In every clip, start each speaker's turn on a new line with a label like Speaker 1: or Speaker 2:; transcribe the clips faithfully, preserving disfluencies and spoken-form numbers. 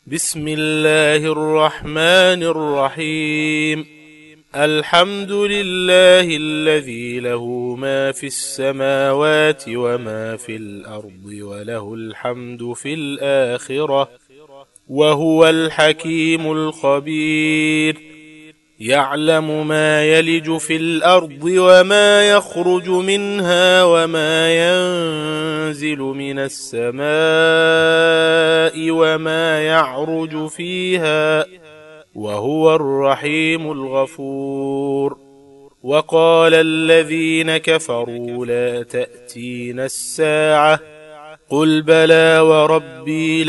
Speaker 1: بسم الله الرحمن الرحيم. الحمد لله الذي له ما في السماوات وما في الأرض وله الحمد في الآخرة وهو الحكيم الخبير. يعلم ما يلج في الأرض وما يخرج منها وما ينزل من السماء وما يعرج فيها وهو الرحيم الغفور. وقال الذين كفروا لا تأتينا الساعة قل بلى وربي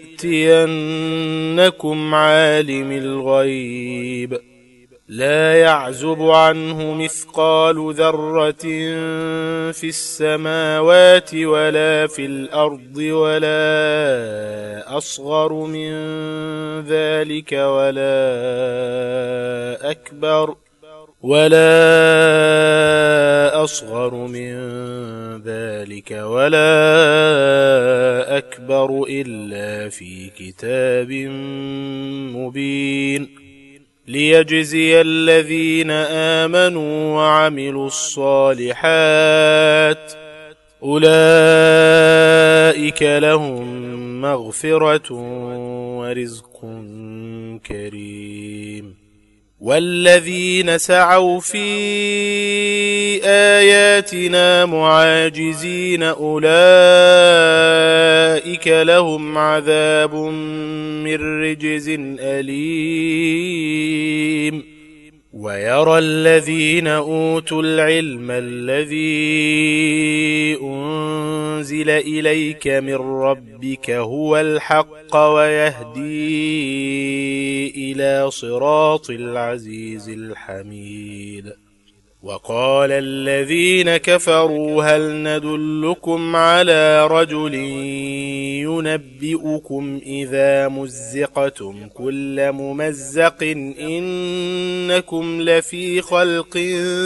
Speaker 1: لتأتينكم عالم الغيب لا يعزب عنه مثقال ذرة في السماوات ولا في الأرض ولا أصغر من ذلك ولا أكبر ولا أصغر من ذلك ولا أكبر إلا في كتاب مبين ليجزي الذين آمنوا وعملوا الصالحات أولئك لهم مغفرة ورزق كريم. والذين سعوا في آياتنا معاجزين أولئك لهم عذاب من رجز أليم. ويرى الذين أوتوا العلم الذي أنزل إليك من ربك هو الحق ويهدي إلى صراط العزيز الحميد. وقال الذين كفروا هل ندلكم على رجل ينبئكم إذا مزقتم كل ممزق إنكم لفي خلق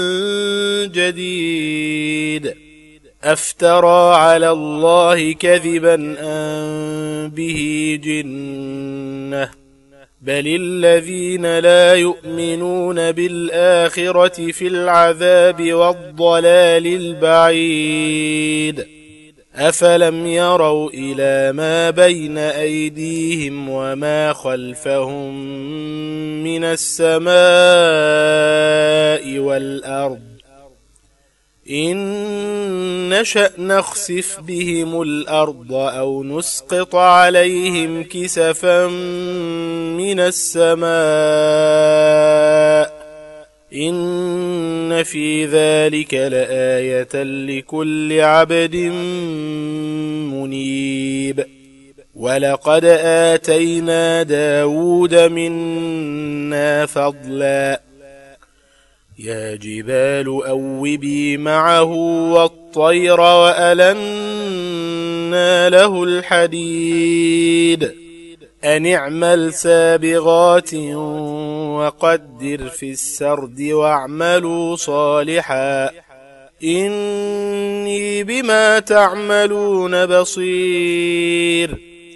Speaker 1: جديد أفترى على الله كذبا أم به جنة بل الذين لا يؤمنون بالآخرة في العذاب والضلال البعيد. أفلم يروا إلى ما بين أيديهم وما خلفهم من السماء والأرض إن نشأ نخسف بهم الأرض أو نسقط عليهم كسفا من السماء إن في ذلك لآية لكل عبد منيب. ولقد آتينا داود منا فضلا يا جبال أوبي معه والطير وألنا له الحديد أن اعمل سابغات وقدر في السرد واعملوا صالحا إني بما تعملون بصير.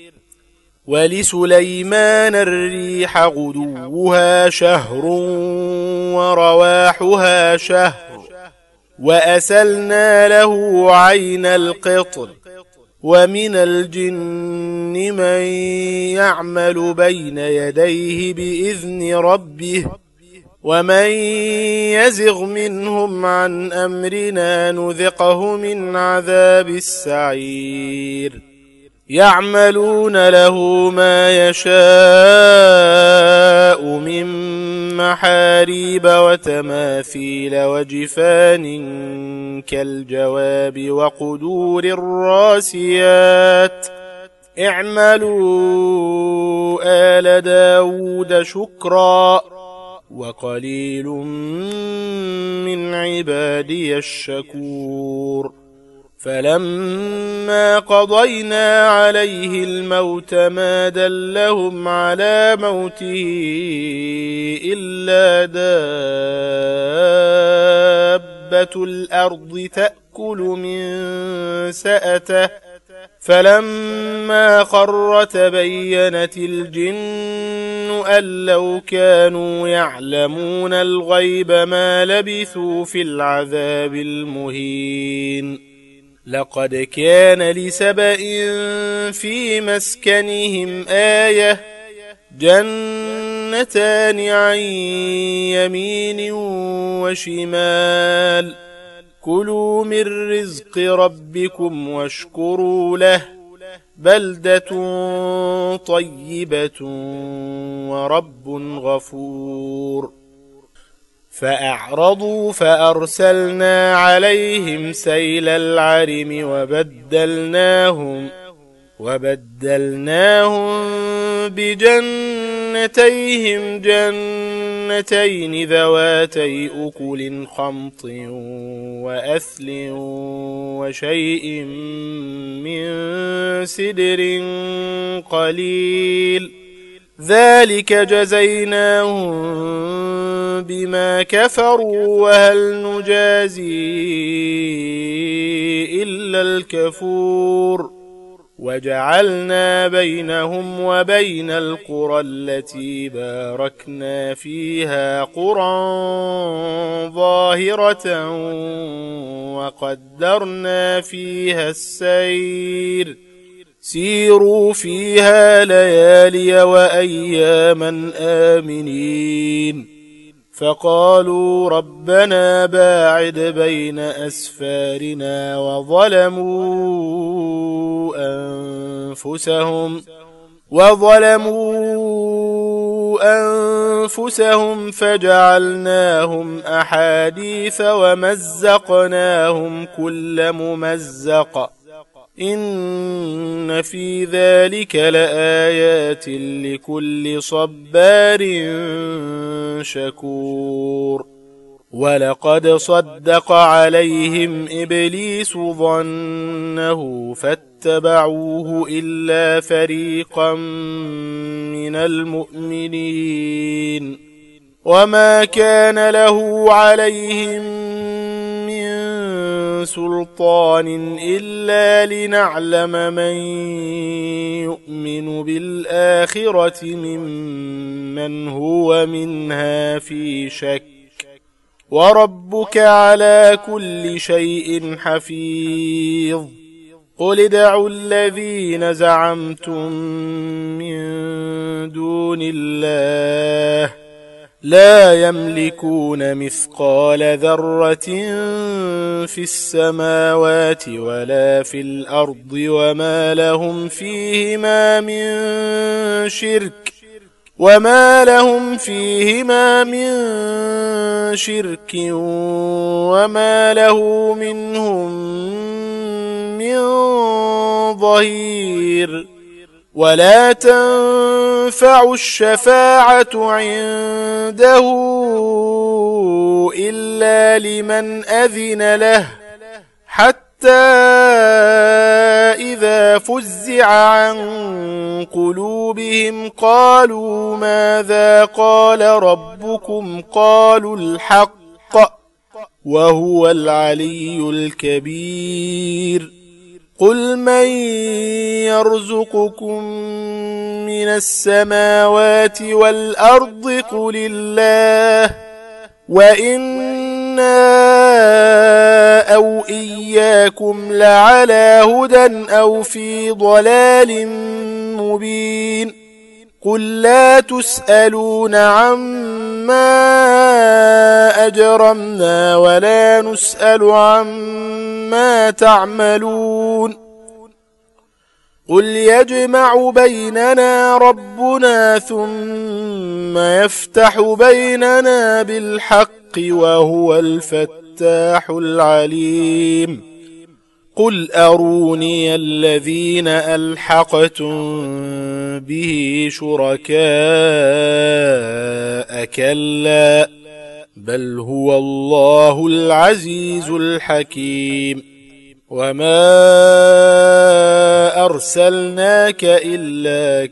Speaker 1: ولسليمان الريح غدوها شهر ورواحها شهر وأسلنا له عين القطر ومن الجن من يعمل بين يديه بإذن ربه ومن يزغ منهم عن أمرنا نذقه من عذاب السعير. يعملون له ما يشاء من محاريب وتماثيل وجفان كالجواب وقدور الراسيات اعملوا آل داود شكرا وقليل من عبادي الشكور. فلما قضينا عليه الموت ما دلهم على موته إلا دابة الأرض تأكل من سأته فلما خر تبينت الجن أن لو كانوا يعلمون الغيب ما لبثوا في العذاب المهين لقد كان لسبإ في مسكنهم آية جنتان عن يمين وشمال كلوا من رزق ربكم واشكروا له بلدة طيبة ورب غفور فأعرضوا فأرسلنا عليهم سيل العرم وبدلناهم وبدلناهم بجنتيهم جنتين ذواتي أكل خمط وأثل وشيء من سدر قليل ذلك جزيناهم بما كفروا وهل نجازي إلا الكفور وجعلنا بينهم وبين القرى التي باركنا فيها قرى ظاهرة وقدرنا فيها السير سيروا فيها ليالي وأياما آمنين فقالوا ربنا باعد بين أسفارنا وظلموا أنفسهم وظلموا أنفسهم فجعلناهم أحاديث ومزقناهم كل ممزق إن في ذلك لآيات لكل صبار شكور ولقد صدق عليهم إبليس ظنه فاتبعوه إلا فريقا من المؤمنين وما كان له عليهم سلطان إلا لنعلم من يؤمن بالآخرة ممن هو منها في شك وربك على كل شيء حفيظ قل ادعوا الذين زعمتم من دون الله لا يملكون مثقال ذرة في السماوات ولا في الأرض وما لهم فيهما من شرك وما لهم فيهما من شرك وما له منهم من ظهير ولا تنفع الشفاعة عنده إلا لمن أذن له حتى إذا فزع عن قلوبهم قالوا ماذا قال ربكم قالوا الحق وهو العلي الكبير قل من يرزقكم من السماوات والأرض قل الله وإنا أو إياكم لعلى هدى أو في ضلال مبين قل لا تسألون عما أجرمنا ولا نسأل عما تعملون قل يجمع بيننا ربنا ثم يفتح بيننا بالحق وهو الفتاح العليم قل أروني الذين ألحقتم به شركاء كلا بل هو الله العزيز الحكيم وما أرسلناك إلا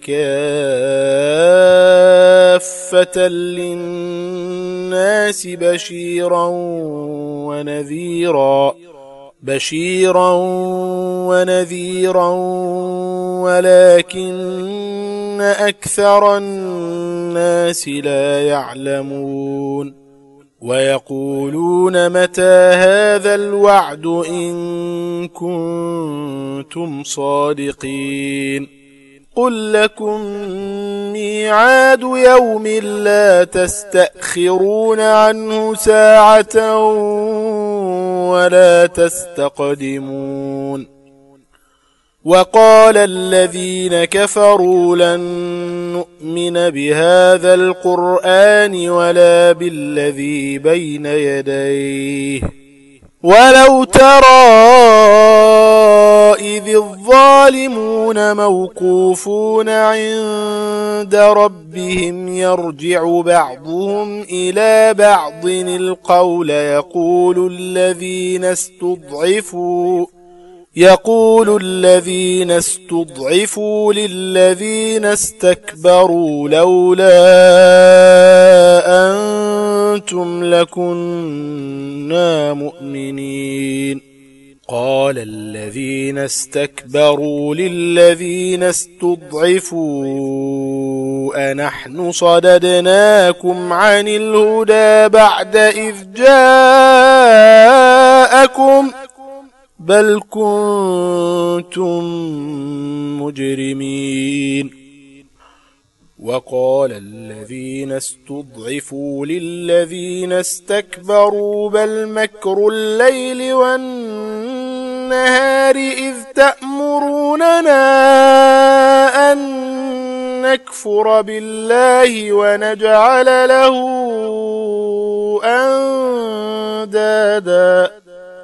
Speaker 1: كافة للناس بشيرا ونذيرا بشيرا ونذيرا ولكن أكثر الناس لا يعلمون ويقولون متى هذا الوعد إن كنتم صادقين قل لكم ميعاد يوم لا تستأخرون عنه ساعة ولا تستقدمون وقال الذين كفروا لن نؤمن بهذا القرآن ولا بالذي بين يديه ولو ترى إذ الظالمون موقوفون عند ربهم يرجع بعضهم إلى بعض القول يقول الذين استضعفوا يقول الذين استضعفوا للذين استكبروا لولا أنتم لكنا مؤمنين قال الذين استكبروا للذين استضعفوا أنحن صددناكم عن الهدى بعد إذ جاءكم بل كنتم مجرمين وقال الذين استضعفوا للذين استكبروا بل مكر الليل والنهار إذ تأمروننا أن نكفر بالله ونجعل له أندادا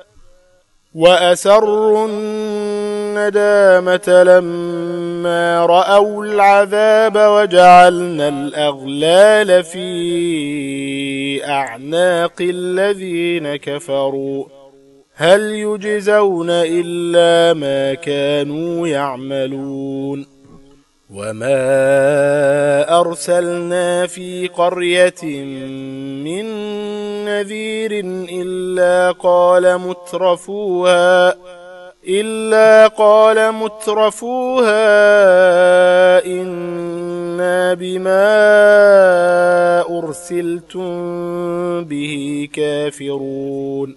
Speaker 1: وأسروا الندامة لما رأوا العذاب وجعلنا الأغلال في أعناق الذين كفروا هل يجزون إلا ما كانوا يعملون وما أرسلنا في قرية من نذير إلا قال مترفوها إلا قال مترفوها إنا بما أرسلتم به كافرون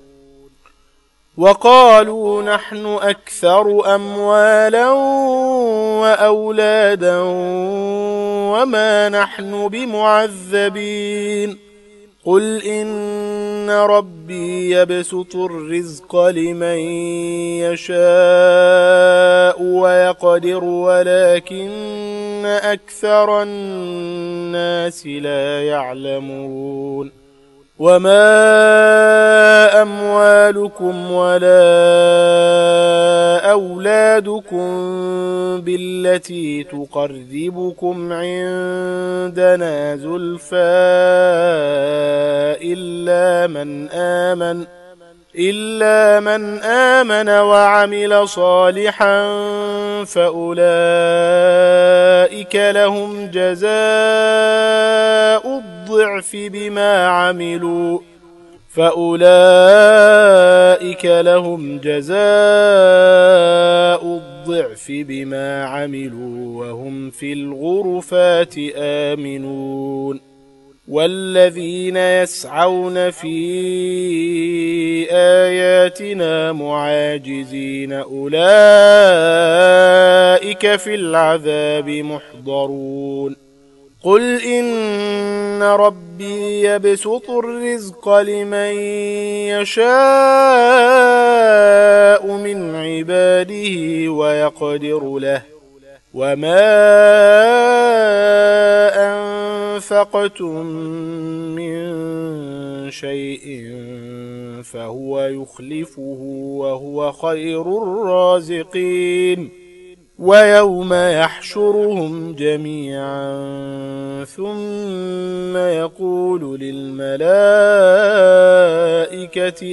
Speaker 1: وقالوا نحن أكثر أموالا وأولادا وما نحن بمعذبين قل إن ربي يبسط الرزق لمن يشاء ويقدر ولكن أكثر الناس لا يعلمون وما أموالكم ولا أولادكم بالتي تقربكم عندنا زلفى إلا من آمن إلا من آمن وعمل صالحا فأولئك لهم جزاء الضعف بما عملوا فأولئك لهم جزاء الضعف بما عملوا وهم في الغرفات آمنون والذين يسعون في آياتنا معاجزين أولئك في العذاب محضرون قل إن ربي يبسط الرزق لمن يشاء من عباده ويقدر له وما أنفقتم من شيء فهو يخلفه وهو خير الرازقين ويوم يحشرهم جميعا ثم يقول للملائكة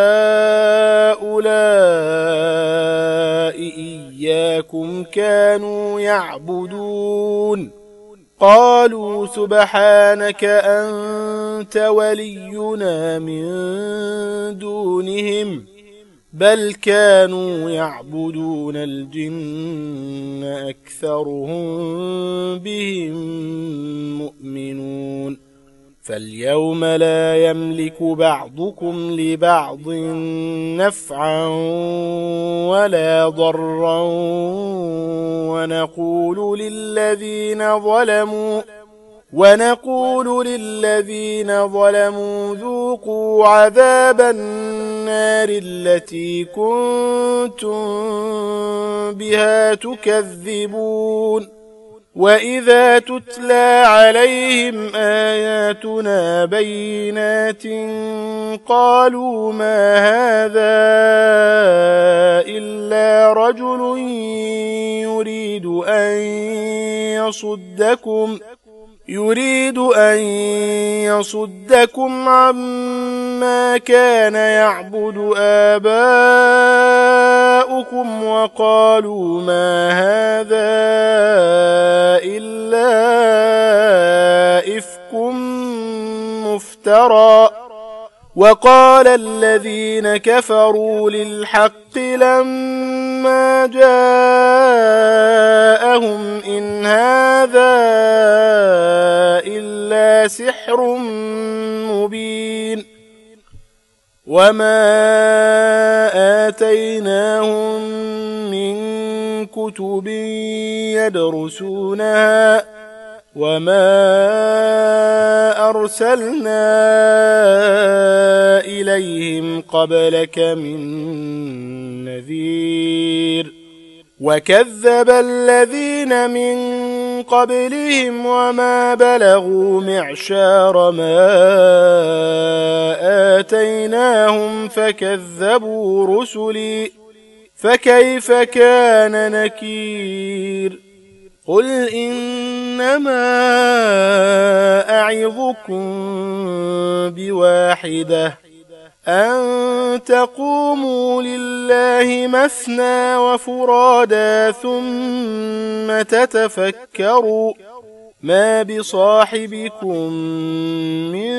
Speaker 1: أهؤلاء إياكم كانوا يعبدون قالوا سبحانك أنت ولينا من دونهم بل كانوا يعبدون الجن أكثرهم بهم مؤمنون فاليوم لا يملك بعضكم لبعض نفعا ولا ضرا ونقول للذين ظلموا ونقول للذين ظلموا ذوقوا عذاب النار التي كنتم بها تكذبون وإذا تتلى عليهم آياتنا بينات قالوا ما هذا إلا رجل يريد أن يصدكم يريد أن يصدكم عما كان يعبد آباؤكم وقالوا ما هذا إلا إفك مفترى وقال الذين كفروا للحق لما جاءهم إن هذا إلا سحر مبين وما آتيناهم من كتب يدرسونها وما أرسلنا إليهم قبلك من نذير وكذب الذين من قبلهم وما بلغوا معشار ما آتيناهم فكذبوا رسلي فكيف كان نكير قل إنما أعظكم بواحدة أن تقوموا لله مثنى وفرادا ثم تتفكروا ما بصاحبكم من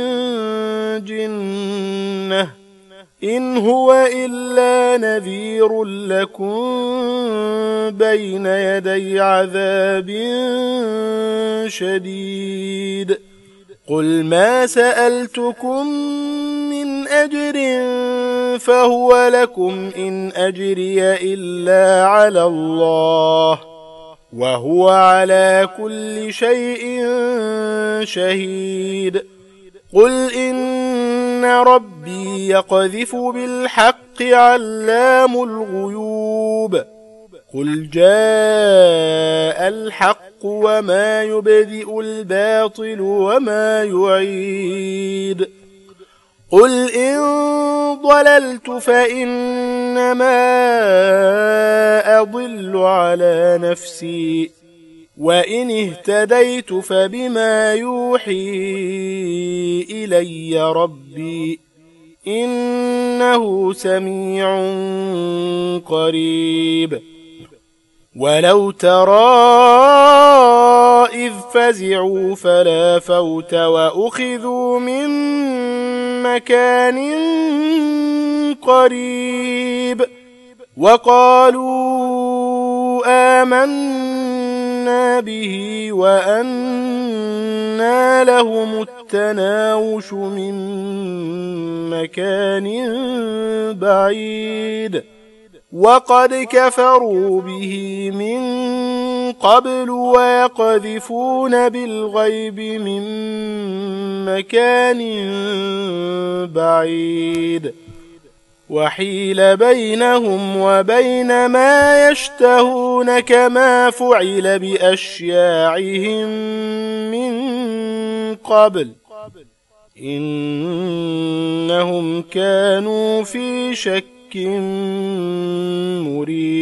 Speaker 1: جنة إن هو إلا نذير لكم بين يدي عذاب شديد قل ما سألتكم من أجر فهو لكم إن أجري إلا على الله وهو على كل شيء شهيد قل إن ربي يقذف بالحق علام الغيوب قل جاء الحق وما يبدئ الباطل وما يعيد قل إن ضللت فإنما أضل على نفسي وإن اهتديت فبما يوحي إلي ربي إنه سميع قريب ولو ترى إذ فزعوا فلا فوت وأخذوا من مكان قريب وقالوا آمنا به وأنى لهم التناوش من مكان بعيد وقد كفروا به من قبل ويقذفون بالغيب من مكان بعيد وحيل بينهم وبين ما يشتهون كما فعل بأشياعهم من قبل إنهم كانوا في شك مريب